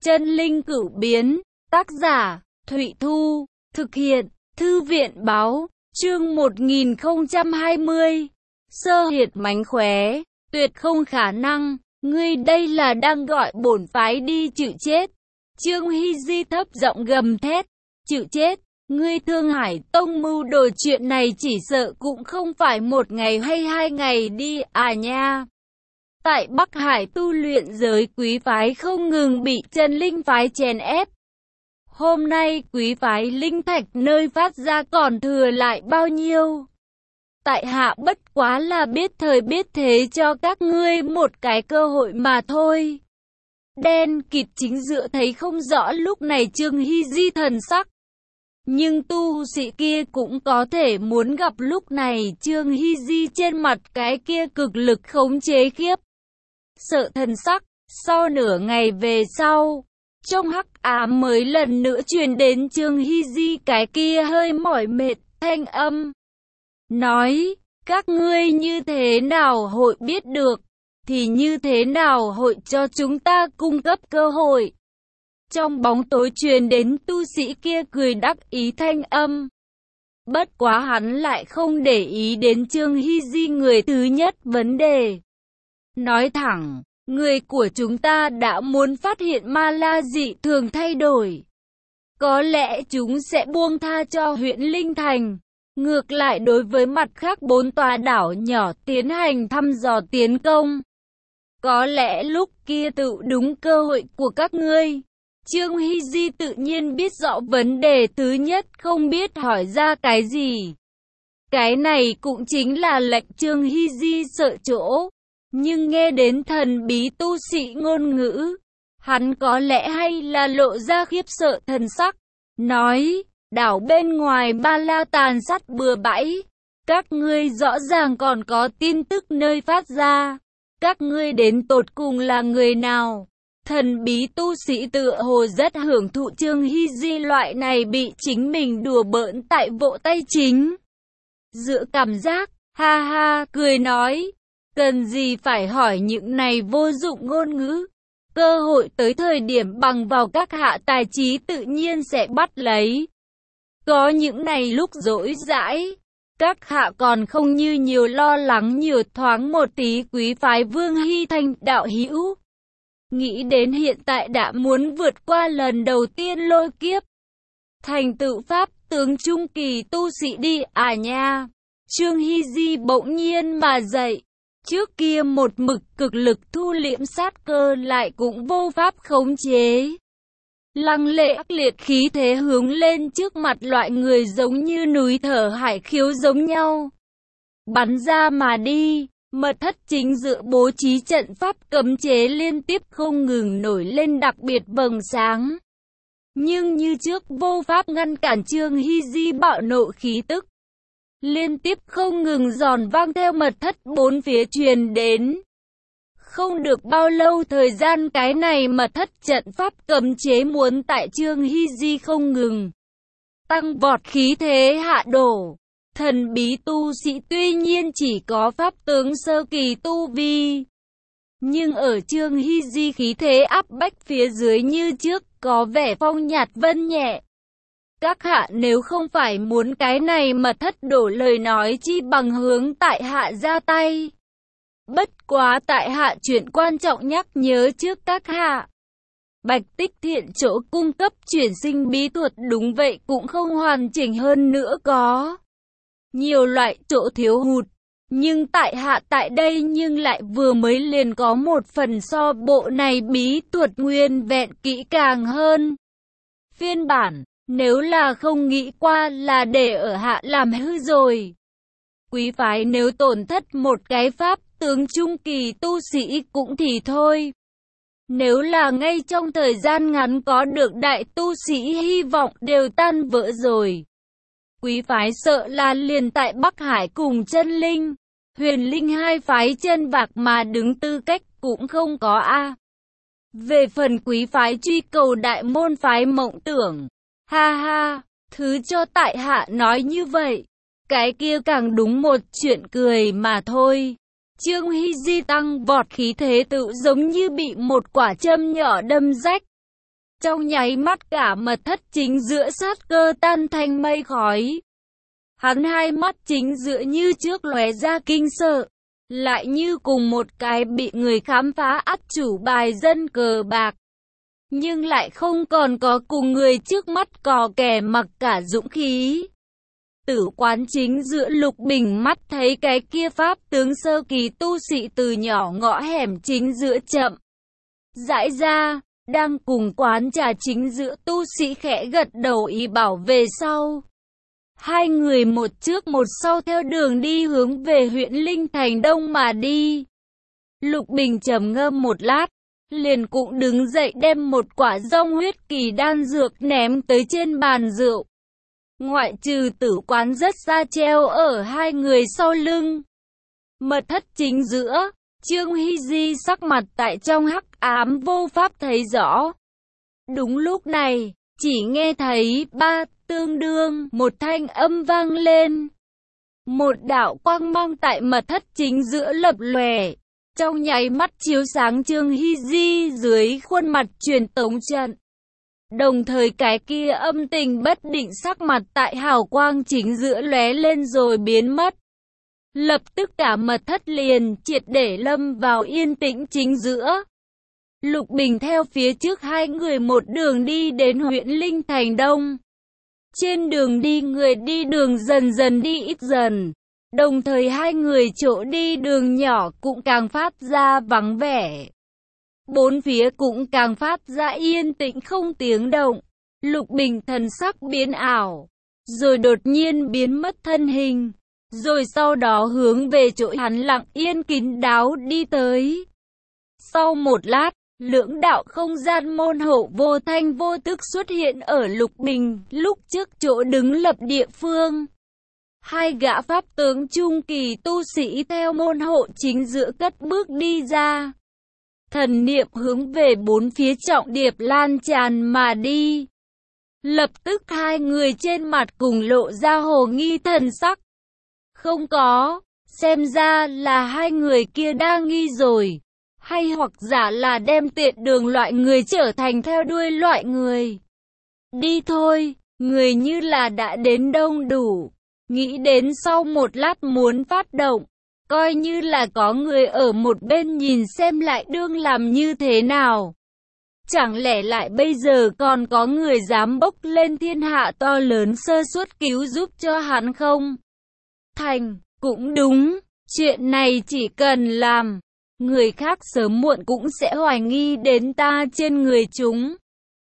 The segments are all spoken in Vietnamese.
Chân linh cửu biến, tác giả, Thụy Thu, thực hiện, Thư viện báo, chương 1020. Sơ hiệt mánh khóe, tuyệt không khả năng, ngươi đây là đang gọi bổn phái đi chịu chết. Trương Hy Di thấp giọng gầm thét, chịu chết, ngươi Thương Hải Tông mưu đồ chuyện này chỉ sợ cũng không phải một ngày hay 2 ngày đi à nha. Tại Bắc Hải tu luyện giới quý phái không ngừng bị chân linh phái chèn ép. Hôm nay quý phái linh thạch nơi phát ra còn thừa lại bao nhiêu? Tại hạ bất quá là biết thời biết thế cho các ngươi một cái cơ hội mà thôi. Đen kịt chính giữa thấy không rõ lúc này Trương Hy Di thần sắc. Nhưng tu sĩ kia cũng có thể muốn gặp lúc này Trương Hy Di trên mặt cái kia cực lực khống chế khiếp sợ thần sắc. Sau nửa ngày về sau, trong hắc ám mới lần nữa truyền đến Trương Hy Di cái kia hơi mỏi mệt thanh âm. Nói, các ngươi như thế nào hội biết được, thì như thế nào hội cho chúng ta cung cấp cơ hội. Trong bóng tối truyền đến tu sĩ kia cười đắc ý thanh âm. Bất quá hắn lại không để ý đến Trương Hy Di người thứ nhất vấn đề. Nói thẳng, người của chúng ta đã muốn phát hiện ma la dị thường thay đổi. Có lẽ chúng sẽ buông tha cho huyện Linh Thành. Ngược lại đối với mặt khác 4 tòa đảo nhỏ tiến hành thăm dò tiến công. Có lẽ lúc kia tự đúng cơ hội của các ngươi. Trương Hy Di tự nhiên biết rõ vấn đề thứ nhất không biết hỏi ra cái gì. Cái này cũng chính là lệnh Trương Hy Di sợ chỗ. Nhưng nghe đến thần bí tu sĩ ngôn ngữ, hắn có lẽ hay là lộ ra khiếp sợ thần sắc. Nói, đảo bên ngoài Ba La tàn sát bừa bãi. Các ngươi rõ ràng còn có tin tức nơi phát ra. Các ngươi đến tột cùng là người nào? Thần bí tu sĩ tựa hồ rất hưởng thụ Trương Hy Di loại này bị chính mình đùa bỡn tại vỗ tay chính. Giữa cảm giác, ha ha, cười nói. Cần gì phải hỏi những này vô dụng ngôn ngữ. Cơ hội tới thời điểm bằng vào các hạ tài trí tự nhiên sẽ bắt lấy. Có những này lúc rỗi rãi, các hạ còn không như nhiều lo lắng nhiều thoáng một tí quý phái Vương Hy Thanh đạo hữu. Nghĩ đến hiện tại đã muốn vượt qua lần đầu tiên lôi kiếp. Thành tựu pháp tướng trung kỳ tu sĩ đi à nha. Trương Hy Di bỗng nhiên mà dậy. Trước kia một mực cực lực thu liễm sát cơ lại cũng vô pháp khống chế. Lăng lệ ác liệt khí thế hướng lên trước mặt loại người giống như núi thở hải khiếu giống nhau. Bắn ra mà đi, mật thất chính giữa bố trí trận pháp cấm chế liên tiếp không ngừng nổi lên đặc biệt vầng sáng. Nhưng như trước vô pháp ngăn cản Trương Hy Di bạo nộ khí tức. Liên tiếp không ngừng giòn vang theo mật thất 4 phía truyền đến. Không được bao lâu thời gian cái này mật thất trận pháp cấm chế muốn tại Trương Hy Di không ngừng tăng vọt khí thế hạ đổ. Thần bí tu sĩ tuy nhiên chỉ có pháp tướng sơ kỳ tu vi. Nhưng ở Trương Hy Di khí thế áp bách phía dưới như trước có vẻ phong nhạt vân nhẹ. Các hạ nếu không phải muốn cái này mật thất đổ lời nói chi bằng hướng tại hạ ra tay. Bất quá tại hạ chuyện quan trọng nhắc nhớ trước các hạ. Bạch Tích Thiện chỗ cung cấp chuyển sinh bí thuật đúng vậy cũng không hoàn chỉnh hơn nữa có. Nhiều loại chỗ thiếu hụt. Nhưng tại hạ tại đây nhưng lại vừa mới liền có một phần so bộ này bí thuật nguyên vẹn kỹ càng hơn. Phiên bản. Nếu là không nghĩ qua là để ở hạ làm hư rồi. Quý phái nếu tổn thất một cái pháp tướng trung kỳ tu sĩ cũng thì thôi. Nếu là ngay trong thời gian ngắn có được đại tu sĩ hy vọng đều tan vỡ rồi. Quý phái sợ là liền tại Bắc Hải cùng chân linh, huyền linh hai phái chân bạc mà đứng tư cách cũng không có a. Về phần quý phái truy cầu đại môn phái mộng tưởng. Ha ha, thứ cho tại hạ nói như vậy, cái kia càng đúng một chuyện cười mà thôi. Trương Hy Di tăng vọt khí thế tự giống như bị một quả châm nhỏ đâm rách. Trong nháy mắt cả mật thất chính giữa sát cơ tan thành mây khói. Hắn hai mắt chính giữa như trước lóe ra kinh sợ, lại như cùng một cái bị người khám phá ắt chủ bài dân cờ bạc. Nhưng lại không còn có cùng người trước mắt có kẻ mặc cả dũng khí. Tử quán chính giữa Lục Bình mắt thấy cái kia pháp tướng sơ kỳ tu sĩ từ nhỏ ngõ hẻm chính giữa chậm rãi ra, đang cùng quán trà chính giữa tu sĩ khẽ gật đầu ý bảo về sau. Hai người một trước một sau theo đường đi hướng về huyện Linh Thành Đông mà đi. Lục Bình trầm ngâm một lát, liền cũng đứng dậy đem một quả rong huyết kỳ đan dược ném tới trên bàn rượu. Ngoại trừ tử quán rất xa treo ở hai người sau lưng. Mật thất chính giữa, Trương Hy Di sắc mặt tại trong hắc ám vô pháp thấy rõ. Đúng lúc này, chỉ nghe thấy ba tương đương một thanh âm vang lên. Một đạo quang mang tại mật thất chính giữa lập lòe, trong nháy mắt chiếu sáng Trương Hy Di dưới khuôn mặt truyền tống trận. Đồng thời cái kia âm tình bất định sắc mặt tại hào quang chính giữa lóe lên rồi biến mất. Lập tức cả mật thất liền triệt để lâm vào yên tĩnh chính giữa. Lục Bình theo phía trước hai người một đường đi đến huyện Linh Thành Đông. Trên đường đi người đi đường dần dần đi ít dần. Đồng thời hai người chỗ đi đường nhỏ cũng càng phát ra vắng vẻ. Bốn phía cũng càng phát ra yên tĩnh không tiếng động. Lục Bình thần sắc biến ảo, rồi đột nhiên biến mất thân hình, rồi sau đó hướng về chỗ hắn lặng yên kín đáo đi tới. Sau một lát, lưỡng đạo không gian môn hộ vô thanh vô tức xuất hiện ở Lục Bình lúc trước chỗ đứng lập địa phương. Hai gã pháp tướng trung kỳ tu sĩ theo môn hộ chính giữa cất bước đi ra. Thần niệm hướng về bốn phía trọng điệp lan tràn mà đi. Lập tức hai người trên mặt cùng lộ ra hồ nghi thần sắc. Không có, xem ra là hai người kia đang nghi rồi. Hay hoặc giả là đem tiện đường loại người trở thành theo đuôi loại người. Đi thôi, người như là đã đến đông đủ. Nghĩ đến sau một lát muốn phát động. Coi như là có người ở một bên nhìn xem lại đương làm như thế nào. Chẳng lẽ lại bây giờ còn có người dám bốc lên thiên hạ to lớn sơ suất cứu giúp cho hắn không? Thành, cũng đúng, chuyện này chỉ cần làm, người khác sớm muộn cũng sẽ hoài nghi đến ta trên người chúng.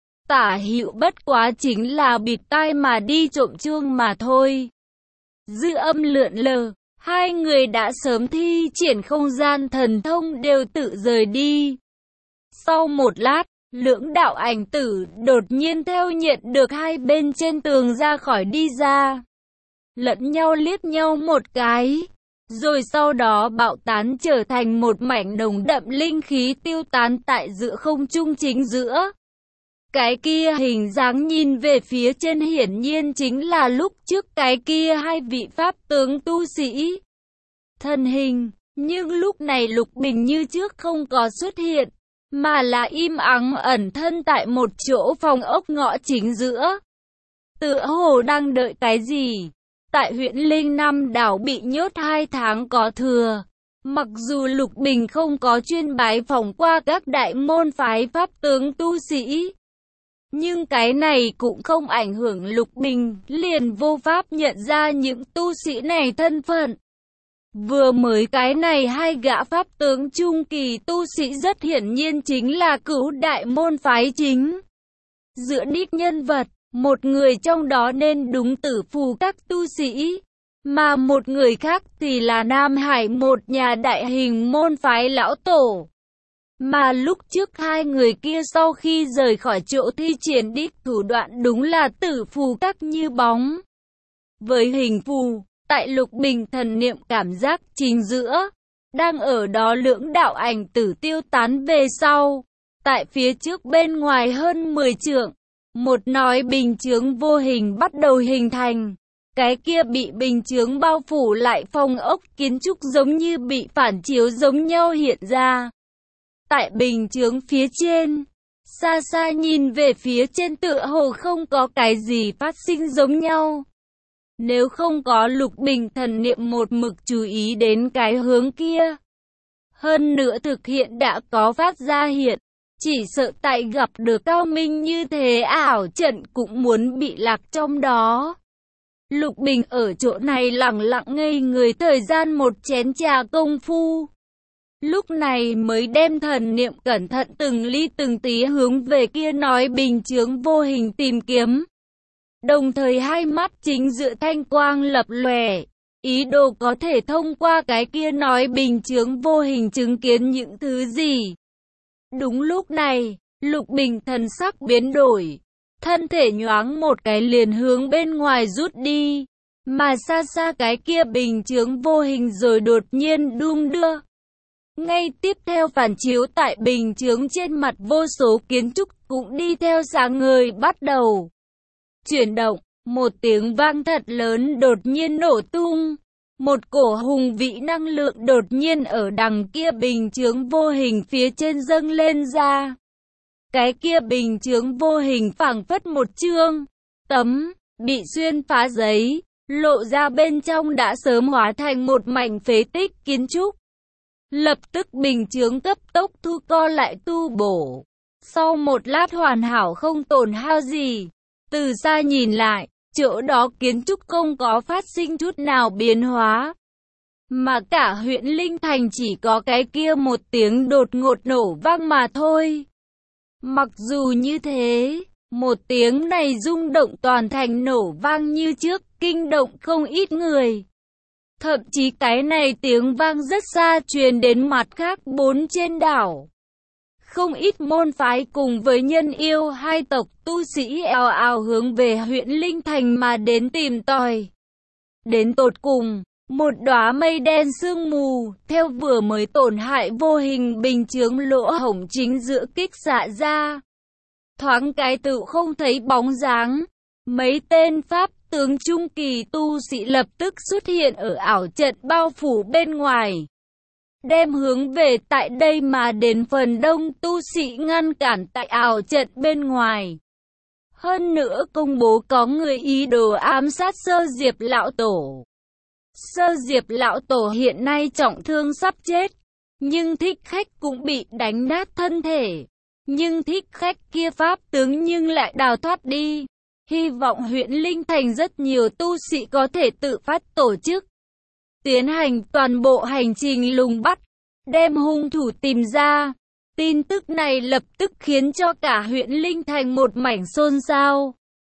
Tả hữu bất quá chính là bịt tai mà đi trộm chuông mà thôi. Dư âm lượn lờ. Hai người đã sớm thi triển không gian thần thông đều tự rời đi. Sau một lát, lưỡng đạo ảnh tử đột nhiên theo nhận được hai bên trên tường ra khỏi đi ra. Lẫn nhau liếc nhau một cái, rồi sau đó bạo tán trở thành một mảnh nồng đậm linh khí tiêu tán tại giữa không trung chính giữa. Cái kia hình dáng nhìn về phía trên hiển nhiên chính là lúc trước cái kia hai vị pháp tướng tu sĩ. Thân hình, nhưng lúc này Lục Bình như trước không có xuất hiện, mà là im ắng ẩn thân tại một chỗ phòng ốc ngõ chính giữa. Tựa hồ đang đợi cái gì? Tại huyện Linh Nam đảo bị nhốt 2 tháng có thừa. Mặc dù Lục Bình không có chuyên bái phỏng qua các đại môn phái pháp tướng tu sĩ, nhưng cái này cũng không ảnh hưởng Lục Bình liền vô pháp nhận ra những tu sĩ này thân phận. Vừa mới cái này hai gã pháp tướng trung kỳ tu sĩ rất hiển nhiên chính là Cửu đại môn phái chính. Giữa đích nhân vật, một người trong đó nên đúng Tử Phù các tu sĩ, mà một người khác thì là Nam Hải một nhà đại hình môn phái lão tổ. Mà lúc trước hai người kia sau khi rời khỏi chỗ thi triển đích thủ đoạn đúng là Tử Phù các như bóng. Với hình phù, tại Lục Bình thần niệm cảm giác chính giữa, đang ở đó lưỡng đạo ảnh tử tiêu tán về sau. Tại phía trước bên ngoài hơn 10 trượng, một nói bình chướng vô hình bắt đầu hình thành. Cái kia bị bình chướng bao phủ lại phòng ốc kiến trúc giống như bị phản chiếu giống nhau hiện ra. Tại bình chướng phía trên, Xa xa nhìn về phía trên tựa hồ không có cái gì phát sinh giống nhau. Nếu không có Lục Bình thần niệm một mực chú ý đến cái hướng kia. Hơn nữa thực hiện đã có phát ra hiện. Chỉ sợ tại gặp được cao minh như thế ảo trận cũng muốn bị lạc trong đó. Lục Bình ở chỗ này lặng lặng ngây người thời gian một chén trà công phu. Lúc này mới đem thần niệm cẩn thận từng ly từng tí hướng về kia nói bình chướng vô hình tìm kiếm. Đồng thời hai mắt chính giữa thanh quang lập lòe, ý đồ có thể thông qua cái kia nói bình chướng vô hình chứng kiến những thứ gì. Đúng lúc này, Lục Bình thần sắc biến đổi, thân thể nhoáng một cái liền hướng bên ngoài rút đi, mà xa xa cái kia bình chướng vô hình rồi đột nhiên đung đưa. Ngay tiếp theo phản chiếu tại bình chướng trên mặt vô số kiến trúc cũng đi theo sáng ngời bắt đầu chuyển động, một tiếng vang thật lớn đột nhiên nổ tung. Một cổ hùng vĩ năng lượng đột nhiên ở đằng kia bình chướng vô hình phía trên dâng lên ra. Cái kia bình chướng vô hình phảng phất một chương tấm bị xuyên phá giấy, lộ ra bên trong đã sớm hóa thành một mảnh phế tích kiến trúc. Lập tức bình chướng cấp tốc thu co lại tu bổ. Sau một lát hoàn hảo không tổn hao gì. Từ xa nhìn lại, chỗ đó kiến trúc không có phát sinh chút nào biến hóa. Mà cả huyện Linh Thành chỉ có cái kia một tiếng đột ngột nổ vang mà thôi. Mặc dù như thế, một tiếng này rung động toàn thành nổ vang như trước, kinh động không ít người. Thậm chí cái này tiếng vang rất xa truyền đến mặt khác bốn trên đảo. Không ít môn phái cùng với nhân yêu hai tộc tu sĩ ào ào hướng về huyện Linh Thành mà đến tìm tòi. Đến tột cùng, một đóa mây đen sương mù, theo vừa mới tổn hại vô hình bình chướng lỗ hổng chính giữa kích xạ ra. Thoáng cái tự không thấy bóng dáng, mấy tên pháp tướng trung kỳ tu sĩ lập tức xuất hiện ở ảo trận bao phủ bên ngoài. Đem hướng về tại đây mà đến phần đông tu sĩ ngăn cản tại ảo trận bên ngoài. Hơn nữa công bố có người ý đồ ám sát Sơ Diệp Lão Tổ. Sơ Diệp Lão Tổ hiện nay trọng thương sắp chết, nhưng thích khách cũng bị đánh nát thân thể. Nhưng thích khách kia pháp tướng nhưng lại đào thoát đi. Hy vọng huyện Linh Thành rất nhiều tu sĩ có thể tự phát tổ chức. Tiến hành toàn bộ hành trình lùng bắt, đem hung thủ tìm ra. Tin tức này lập tức khiến cho cả huyện Linh Thành một mảnh xôn xao.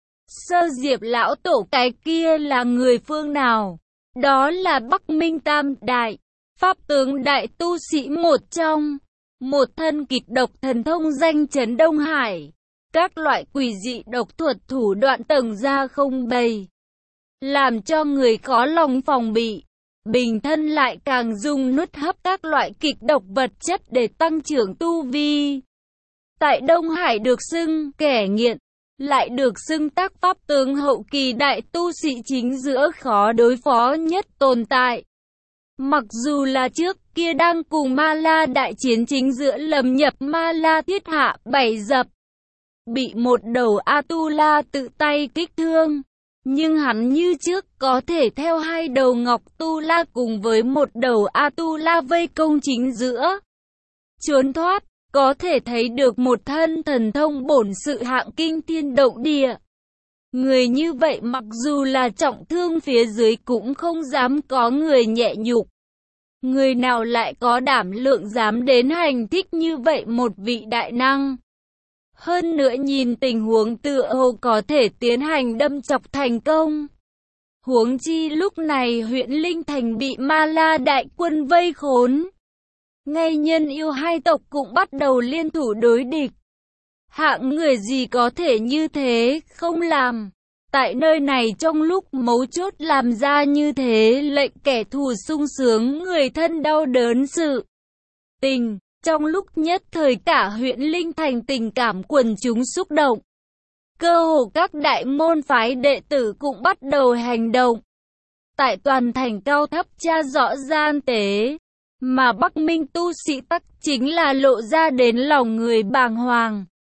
Sơ Diệp Lão Tổ cái kia là người phương nào? Đó là Bắc Minh Tam Đại, pháp tướng đại tu sĩ một trong. Một thân kịch độc thần thông danh chấn Đông Hải. Các loại quỷ dị độc thuật thủ đoạn tầng ra không bày, làm cho người khó lòng phòng bị. Bình thân lại càng dùng nuốt hấp các loại kịch độc vật chất để tăng trưởng tu vi. Tại Đông Hải được xưng kẻ nghiện, lại được xưng tác pháp tướng hậu kỳ đại tu sĩ chính giữa khó đối phó nhất tồn tại. Mặc dù là trước kia đang cùng Ma La đại chiến chính giữa Lâm Nhập Ma La thiết hạ 7 dập, bị một đầu Atula tự tay kích thương, nhưng hắn như trước có thể theo hai đầu Ngọc Tu La cùng với một đầu Atula vây công chính giữa, trốn thoát, có thể thấy được một thân thần thông bổn sự hạng kinh thiên động địa. Người như vậy mặc dù là trọng thương phía dưới cũng không dám có người nhẹ nhục. Người nào lại có đảm lượng dám đến hành thích như vậy một vị đại năng. Hơn nữa nhìn tình huống tựa hồ có thể tiến hành đâm chọc thành công. Huống chi lúc này huyện Linh Thành bị Ma La đại quân vây khốn. Ngay nhân yêu hai tộc cũng bắt đầu liên thủ đối địch. Hạng người gì có thể như thế không làm. Tại nơi này trong lúc mấu chốt làm ra như thế lệnh kẻ thù sung sướng người thân đau đớn sự tình. Trong lúc nhất thời cả huyện Linh Thành tình cảm quần chúng xúc động. Cơ hồ các đại môn phái đệ tử cũng bắt đầu hành động. Tại toàn thành cao thấp tra rõ gian tế. Mà Bắc Minh tu sĩ tắc chính là lộ ra đến lòng người bàng hoàng.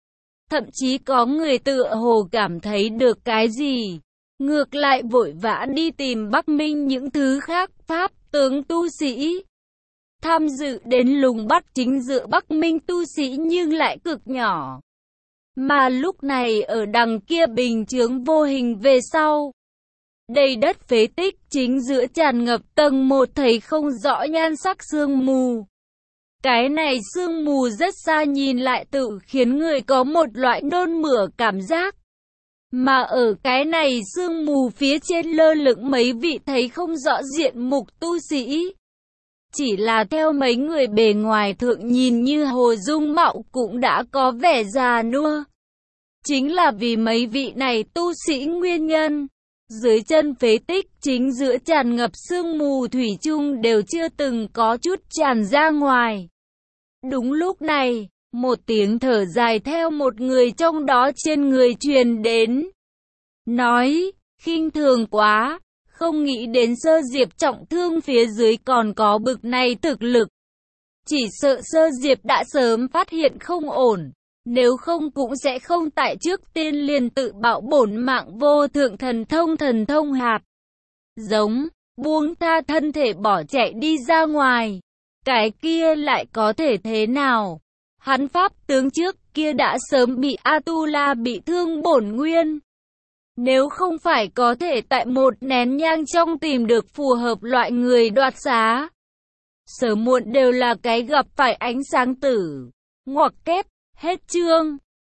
Thậm chí có người tựa hồ cảm thấy được cái gì, ngược lại vội vã đi tìm Bắc Minh những thứ khác, pháp tướng tu sĩ. Tham dự đến lùng bắt chính giữa Bắc Minh tu sĩ nhưng lại cực nhỏ. Mà lúc này ở đằng kia bình chướng vô hình về sau. Đầy đất phế tích chính giữa tràn ngập tầng một thấy không rõ nhan sắc sương mù. Cái này sương mù rất xa nhìn lại tự khiến người có một loại nôn mửa cảm giác. Mà ở cái này sương mù phía trên lơ lửng mấy vị thấy không rõ diện mục tu sĩ. Chỉ là theo mấy người bề ngoài thượng nhìn như hồ dung mạo cũng đã có vẻ già nua. Chính là vì mấy vị này tu sĩ nguyên nhân. Dưới chân phế tích chính giữa tràn ngập sương mù thủy chung đều chưa từng có chút tràn ra ngoài. Đúng lúc này, một tiếng thở dài theo một người trong đó trên người truyền đến. Nói, khinh thường quá, không nghĩ đến Sơ Diệp trọng thương phía dưới còn có bực này thực lực. Chỉ sợ Sơ Diệp đã sớm phát hiện không ổn, nếu không cũng sẽ không tại trước tiên liền tự bạo bổn mạng vô thượng thần thông hạt. Giống, buông tha thân thể bỏ chạy đi ra ngoài. Cái kia lại có thể thế nào? Hắn pháp tướng trước kia đã sớm bị Atula bị thương bổn nguyên. Nếu không phải có thể tại một nén nhang trong tìm được phù hợp loại người đoạt xá, sớm muộn đều là cái gặp phải ánh sáng tử. Ngoặc kép, hết chương.